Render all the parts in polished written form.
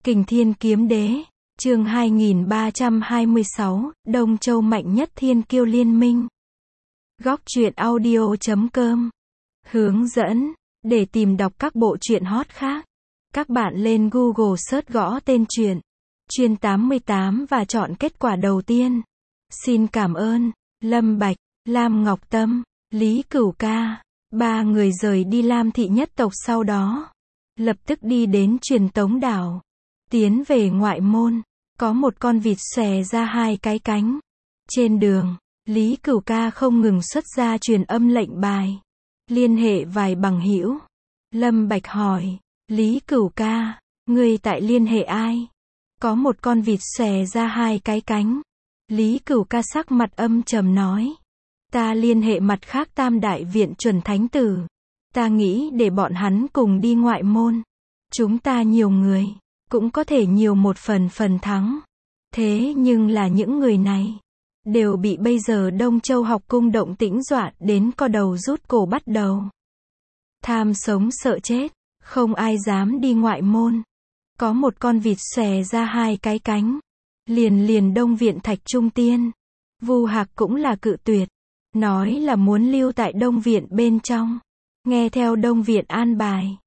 Kình Thiên Kiếm Đế, chương 2326, Đông Châu mạnh nhất thiên kiêu liên minh. Góc truyện audio.com. Hướng dẫn, để tìm đọc các bộ truyện hot khác, các bạn lên Google search gõ tên truyện Chuyên 88 và chọn kết quả đầu tiên. Xin cảm ơn, Lâm Bạch, Lam Ngọc Tâm, Lý Cửu Ca. Ba người rời đi Lam thị nhất tộc sau đó, lập tức đi đến Truyền Tống đảo. Tiến về ngoại môn, có một con vịt xòe ra hai cái cánh. Trên đường, Lý Cửu Ca không ngừng xuất ra truyền âm lệnh bài, liên hệ vài bằng hữu. Lâm Bạch hỏi, Lý Cửu Ca, ngươi tại liên hệ ai? Có một con vịt xòe ra hai cái cánh. Lý Cửu Ca sắc mặt âm trầm nói, ta liên hệ mặt khác Tam Đại Viện chuẩn thánh tử. Ta nghĩ để bọn hắn cùng đi ngoại môn. Chúng ta nhiều người, cũng có thể nhiều một phần thắng. Thế nhưng là những người này, đều bị bây giờ Đông Châu học cung động tĩnh dọa đến co đầu rút cổ bắt đầu. Tham sống sợ chết, không ai dám đi ngoại môn. Có một con vịt xòe ra hai cái cánh. Liền Đông Viện Thạch Trung Tiên. Vu Hạc cũng là cự tuyệt. Nói là muốn lưu tại Đông Viện bên trong. Nghe theo Đông Viện an bài.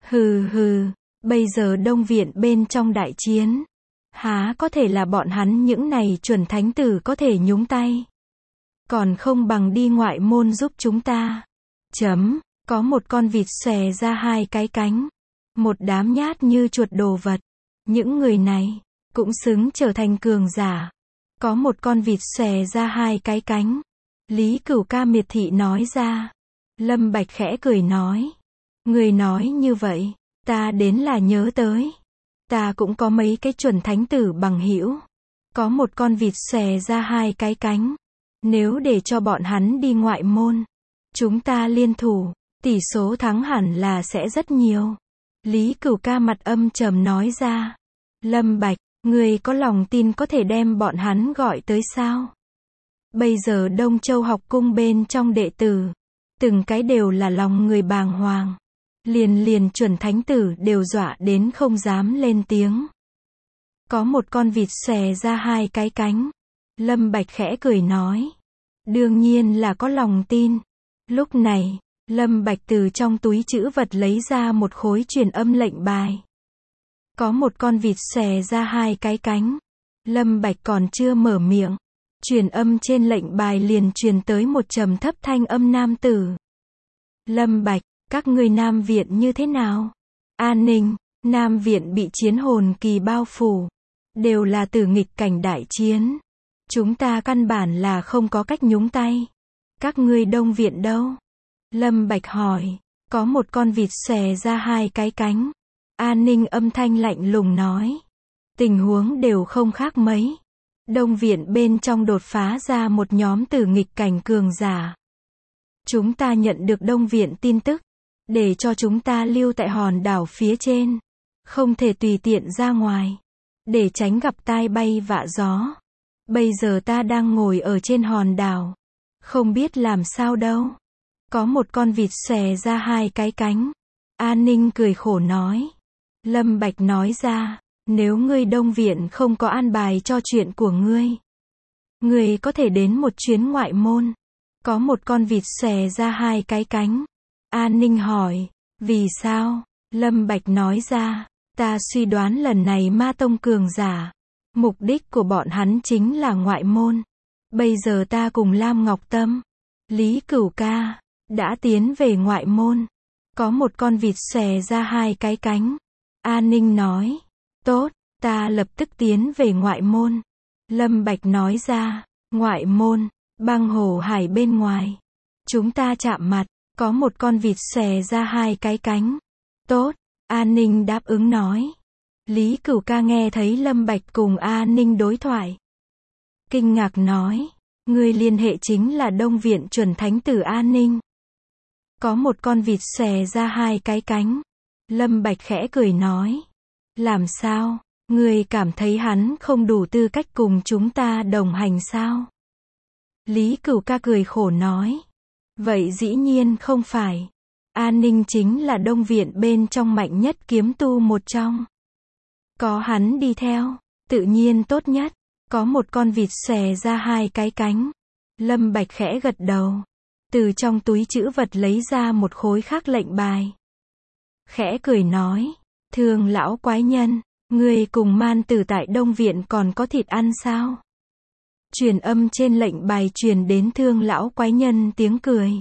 Hừ, bây giờ Đông Viện bên trong đại chiến. Há có thể là bọn hắn những này chuẩn thánh tử có thể nhúng tay. Còn không bằng đi ngoại môn giúp chúng ta. Có một con vịt xòe ra hai cái cánh. Một đám nhát như chuột đồ vật. Những người này, cũng xứng trở thành cường giả. Có một con vịt xòe ra hai cái cánh. Lý Cửu Ca miệt thị nói ra. Lâm Bạch khẽ cười nói. Người nói như vậy, ta đến là nhớ tới. Ta cũng có mấy cái chuẩn thánh tử bằng hữu. Có một con vịt xòe ra hai cái cánh. Nếu để cho bọn hắn đi ngoại môn, chúng ta liên thủ, tỷ số thắng hẳn là sẽ rất nhiều. Lý Cửu Ca mặt âm trầm nói ra. Lâm Bạch, người có lòng tin có thể đem bọn hắn gọi tới sao? Bây giờ Đông Châu học cung bên trong đệ tử, từng cái đều là lòng người bàng hoàng. Liền chuẩn thánh tử đều dọa đến không dám lên tiếng. Có một con vịt xòe ra hai cái cánh. Lâm Bạch khẽ cười nói. Đương nhiên là có lòng tin. Lúc này, Lâm Bạch từ trong túi trữ vật lấy ra một khối truyền âm lệnh bài. Có một con vịt xòe ra hai cái cánh. Lâm Bạch còn chưa mở miệng. Truyền âm trên lệnh bài liền truyền tới một trầm thấp thanh âm nam tử. Lâm Bạch, các ngươi Nam Viện như thế nào? An ninh, Nam Viện bị chiến hồn kỳ bao phủ. Đều là từ nghịch cảnh đại chiến. Chúng ta căn bản là không có cách nhúng tay. Các ngươi Đông Viện đâu? Lâm Bạch hỏi. Có một con vịt xòe ra hai cái cánh. An ninh âm thanh lạnh lùng nói. Tình huống đều không khác mấy. Đông Viện bên trong đột phá ra một nhóm từ nghịch cảnh cường giả. Chúng ta nhận được Đông Viện tin tức. Để cho chúng ta lưu tại hòn đảo phía trên. Không thể tùy tiện ra ngoài. Để tránh gặp tai bay vạ gió. Bây giờ ta đang ngồi ở trên hòn đảo. Không biết làm sao đâu. Có một con vịt xòe ra hai cái cánh. An ninh cười khổ nói. Lâm Bạch nói ra. Nếu ngươi Đông Viện không có an bài cho chuyện của ngươi. Ngươi có thể đến một chuyến ngoại môn. Có một con vịt xòe ra hai cái cánh. An ninh hỏi. Vì sao? Lâm Bạch nói ra. Ta suy đoán lần này Ma Tông cường giả. Mục đích của bọn hắn chính là ngoại môn. Bây giờ ta cùng Lam Ngọc Tâm, Lý Cửu Ca, đã tiến về ngoại môn. Có một con vịt xòe ra hai cái cánh. An ninh nói. Tốt, ta lập tức tiến về ngoại môn. Lâm Bạch nói ra. Ngoại môn, băng hồ hải bên ngoài. Chúng ta chạm mặt. Có một con vịt xòe ra hai cái cánh. Tốt, An ninh đáp ứng nói. Lý Cửu Ca nghe thấy Lâm Bạch cùng An ninh đối thoại. Kinh ngạc nói. Người liên hệ chính là Đông Viện chuẩn thánh tử An ninh. Có một con vịt xòe ra hai cái cánh. Lâm Bạch khẽ cười nói. Làm sao? Người cảm thấy hắn không đủ tư cách cùng chúng ta đồng hành sao? Lý Cửu Ca cười khổ nói. Vậy dĩ nhiên không phải. An ninh chính là Đông Viện bên trong mạnh nhất kiếm tu một trong. Có hắn đi theo, tự nhiên tốt nhất. Có một con vịt xòe ra hai cái cánh. Lâm Bạch khẽ gật đầu. Từ trong túi trữ vật lấy ra một khối khắc lệnh bài. Khẽ cười nói, Thương lão quái nhân, người cùng man tử tại Đông Viện còn có thịt ăn sao? Truyền âm trên lệnh bài truyền đến Thương lão quái nhân tiếng cười.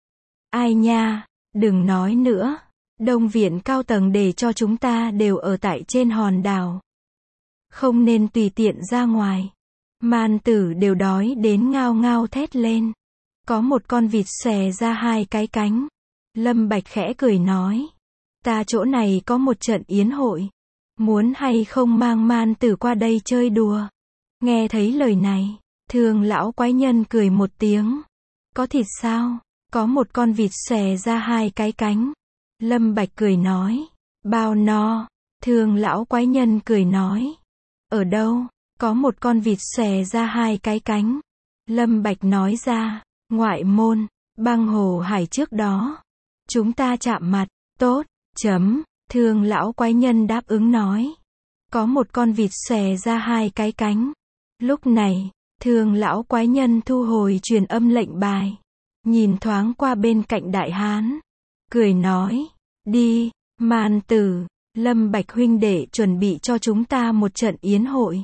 Ai nha, đừng nói nữa. Đông Viện cao tầng để cho chúng ta đều ở tại trên hòn đảo. Không nên tùy tiện ra ngoài. Man tử đều đói đến ngao ngao thét lên. Có một con vịt xòe ra hai cái cánh. Lâm Bạch khẽ cười nói. Ta chỗ này có một trận yến hội. Muốn hay không mang man tử qua đây chơi đùa. Nghe thấy lời này, Thương lão quái nhân cười một tiếng. Có thịt sao? Có một con vịt xòe ra hai cái cánh. Lâm Bạch cười nói. Bao no. Thương lão quái nhân cười nói. Ở đâu? Có một con vịt xòe ra hai cái cánh. Lâm Bạch nói ra. Ngoại môn, băng hồ hải trước đó. Chúng ta chạm mặt. Tốt. Thương lão quái nhân đáp ứng nói. Có một con vịt xòe ra hai cái cánh. Lúc này, Thương lão quái nhân thu hồi truyền âm lệnh bài. Nhìn thoáng qua bên cạnh đại hán. Cười nói. Đi, Man tử, Lâm Bạch huynh đệ chuẩn bị cho chúng ta một trận yến hội.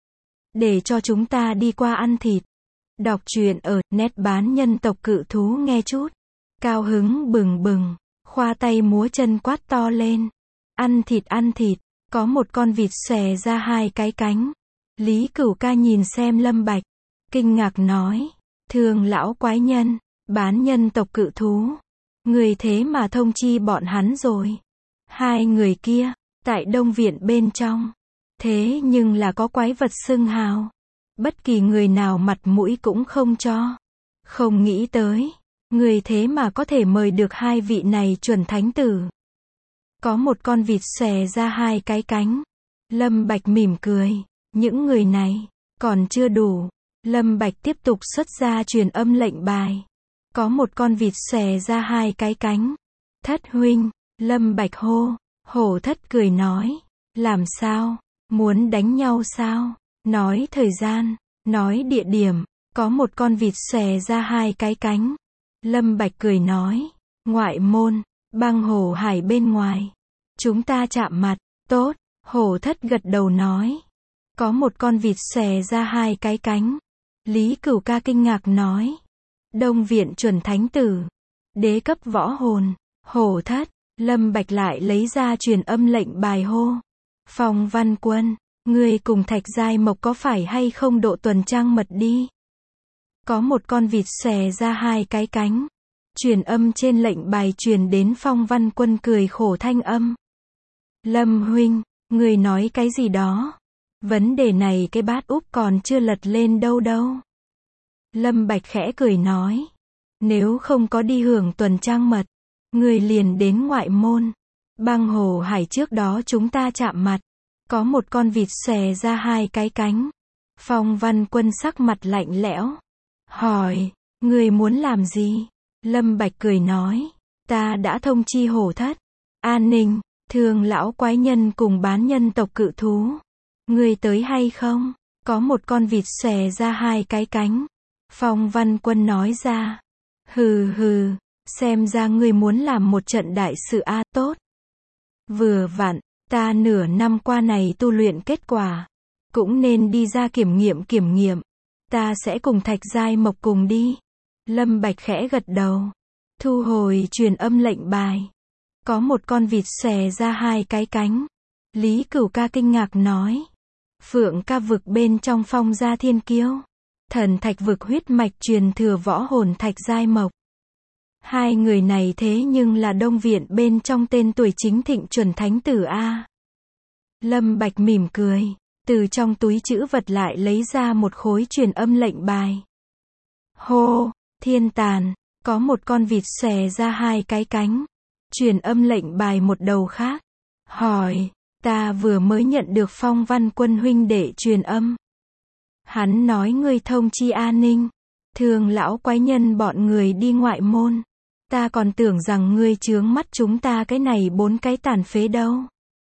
Để cho chúng ta đi qua ăn thịt. Đọc truyện ở net bán nhân tộc cự thú nghe chút. Cao hứng bừng bừng, khoa tay múa chân quát to lên. Ăn thịt, có một con vịt xòe ra hai cái cánh. Lý Cửu Ca nhìn xem Lâm Bạch, kinh ngạc nói. Thương lão quái nhân, bán nhân tộc cự thú. Người thế mà thông chi bọn hắn rồi. Hai người kia, tại Đông Viện bên trong. Thế nhưng là có quái vật xưng hào. Bất kỳ người nào mặt mũi cũng không cho. Không nghĩ tới, người thế mà có thể mời được hai vị này chuẩn thánh tử. Có một con vịt xòe ra hai cái cánh. Lâm Bạch mỉm cười. Những người này, còn chưa đủ. Lâm Bạch tiếp tục xuất ra truyền âm lệnh bài. Có một con vịt xòe ra hai cái cánh. Thất huynh, Lâm Bạch hô. Hổ Thất cười nói. Làm sao? Muốn đánh nhau sao? Nói thời gian, nói địa điểm. Có một con vịt xòe ra hai cái cánh. Lâm Bạch cười nói. Ngoại môn, băng hồ hải bên ngoài. Chúng ta chạm mặt. Tốt. Hổ Thất gật đầu nói. Có một con vịt xòe ra hai cái cánh. Lý Cửu Ca kinh ngạc nói. Đông Viện chuẩn thánh tử. Đế cấp võ hồn. Hổ Thất. Lâm Bạch lại lấy ra truyền âm lệnh bài hô. Phong Văn Quân. Ngươi cùng Thạch Giai Mộc có phải hay không độ tuần trăng mật đi. Có một con vịt xòe ra hai cái cánh. Truyền âm trên lệnh bài truyền đến Phong Văn Quân cười khổ thanh âm. Lâm huynh, ngươi nói cái gì đó? Vấn đề này cái bát úp còn chưa lật lên đâu. Lâm Bạch khẽ cười nói. Nếu không có đi hưởng tuần trăng mật, ngươi liền đến ngoại môn. Băng hồ hải trước đó chúng ta chạm mặt. Có một con vịt xòe ra hai cái cánh. Phong Văn Quân sắc mặt lạnh lẽo. Hỏi, ngươi muốn làm gì? Lâm Bạch cười nói. Ta đã thông chi Hổ Thất. An ninh, Thương lão quái nhân cùng bán nhân tộc cự thú. Ngươi tới hay không? Có một con vịt xòe ra hai cái cánh. Phong Văn Quân nói ra. Hừ, xem ra ngươi muốn làm một trận đại sự a, tốt. Vừa vặn, ta nửa năm qua này tu luyện kết quả. Cũng nên đi ra kiểm nghiệm. Ta sẽ cùng Thạch Giai Mộc cùng đi. Lâm Bạch khẽ gật đầu. Thu hồi truyền âm lệnh bài. Có một con vịt xòe ra hai cái cánh. Lý Cửu Ca kinh ngạc nói. Phượng Ca vực bên trong Phong Gia Thiên Kiêu. Thần Thạch vực huyết mạch truyền thừa võ hồn Thạch Giai Mộc. Hai người này thế nhưng là Đông Viện bên trong tên tuổi chính thịnh chuẩn thánh tử a. Lâm Bạch mỉm cười. Từ trong túi trữ vật lại lấy ra một khối truyền âm lệnh bài. Hô, thiên tàn, có một con vịt xòe ra hai cái cánh. Truyền âm lệnh bài một đầu khác. Hỏi, ta vừa mới nhận được Phong Văn Quân huynh đệ truyền âm. Hắn nói ngươi thông chi an ninh. Thương lão quái nhân bọn người đi ngoại môn. Ta còn tưởng rằng ngươi chướng mắt chúng ta cái này bốn cái tàn phế đâu.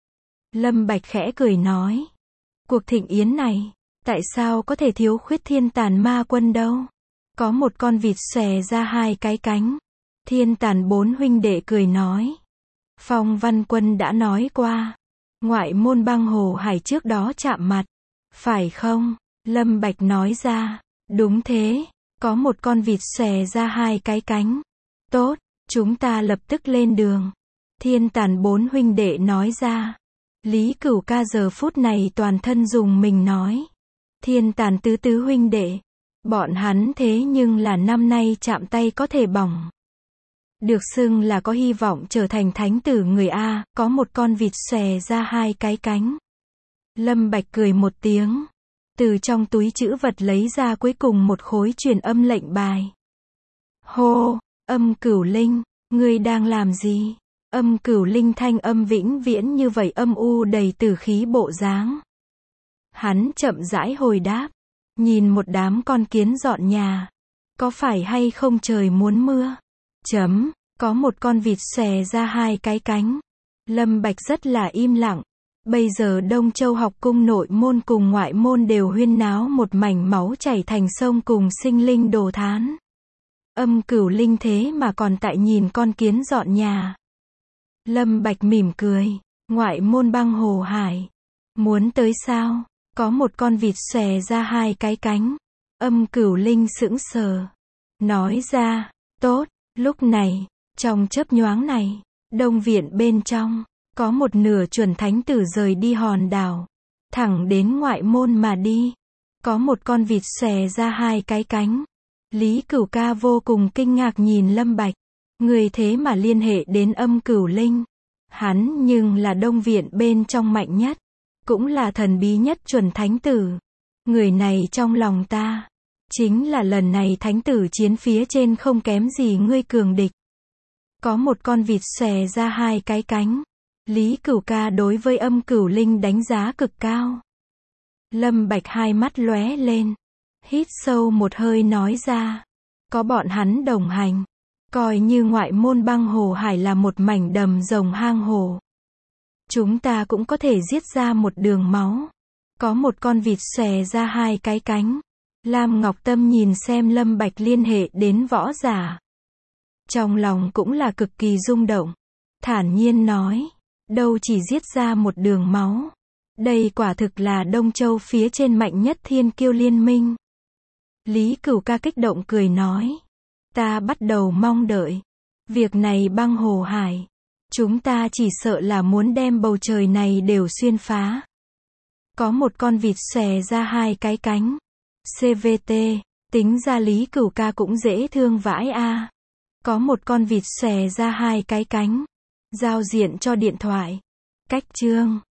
Lâm Bạch khẽ cười nói. Cuộc thịnh yến này, tại sao có thể thiếu khuyết thiên tàn ma quân đâu? Có một con vịt xòe ra hai cái cánh. Thiên tàn bốn huynh đệ cười nói. Phong Văn Quân đã nói qua. Ngoại môn băng hồ hải trước đó chạm mặt. Phải không? Lâm Bạch nói ra. Đúng thế. Có một con vịt xòe ra hai cái cánh. Tốt, chúng ta lập tức lên đường. Thiên tàn bốn huynh đệ nói ra. Lý Cửu Ca giờ phút này toàn thân dùng mình nói. Thiên tàn tứ tứ huynh đệ. Bọn hắn thế nhưng là năm nay chạm tay có thể bỏng. Được xưng là có hy vọng trở thành thánh tử người A, có một con vịt xòe ra hai cái cánh. Lâm Bạch cười một tiếng. Từ trong túi trữ vật lấy ra cuối cùng một khối truyền âm lệnh bài. Hô, Âm Cửu Linh, ngươi đang làm gì? Âm Cửu Linh thanh âm vĩnh viễn như vậy âm u đầy tử khí bộ dáng. Hắn chậm rãi hồi đáp. Nhìn một đám con kiến dọn nhà. Có phải hay không trời muốn mưa? Có một con vịt xòe ra hai cái cánh. Lâm Bạch rất là im lặng. Bây giờ Đông Châu học cung nội môn cùng ngoại môn đều huyên náo một mảnh máu chảy thành sông cùng sinh linh đồ thán. Âm Cửu Linh thế mà còn tại nhìn con kiến dọn nhà. Lâm Bạch mỉm cười. Ngoại môn băng hồ hải. Muốn tới sao? Có một con vịt xòe ra hai cái cánh. Âm Cửu Linh sững sờ. Nói ra. Tốt. Lúc này, trong chớp nhoáng này, Đông viện bên trong, có một nửa chuẩn thánh tử rời đi hòn đảo. Thẳng đến ngoại môn mà đi. Có một con vịt xòe ra hai cái cánh. Lý Cửu Ca vô cùng kinh ngạc nhìn Lâm Bạch. Người thế mà liên hệ đến Âm Cửu Linh. Hắn nhưng là Đông viện bên trong mạnh nhất. Cũng là thần bí nhất chuẩn thánh tử. Người này trong lòng ta. Chính là lần này thánh tử chiến phía trên không kém gì ngươi cường địch. Có một con vịt xòe ra hai cái cánh. Lý Cửu Ca đối với Âm Cửu Linh đánh giá cực cao. Lâm Bạch hai mắt lóe lên. Hít sâu một hơi nói ra. Có bọn hắn đồng hành. Coi như ngoại môn băng hồ hải là một mảnh đầm rồng hang hồ. Chúng ta cũng có thể giết ra một đường máu. Có một con vịt xòe ra hai cái cánh. Lam Ngọc Tâm nhìn xem Lâm Bạch liên hệ đến võ giả. Trong lòng cũng là cực kỳ rung động. Thản nhiên nói. Đâu chỉ giết ra một đường máu. Đây quả thực là Đông Châu phía trên mạnh nhất thiên kiêu liên minh. Lý Cửu Ca kích động cười nói. Ta bắt đầu mong đợi. Việc này băng hồ hải. Chúng ta chỉ sợ là muốn đem bầu trời này đều xuyên phá. Có một con vịt xòe ra hai cái cánh. CVT, tính ra Lý Cửu Ca cũng dễ thương vãi a. Có một con vịt xòe ra hai cái cánh. Giao diện cho điện thoại. Cách chương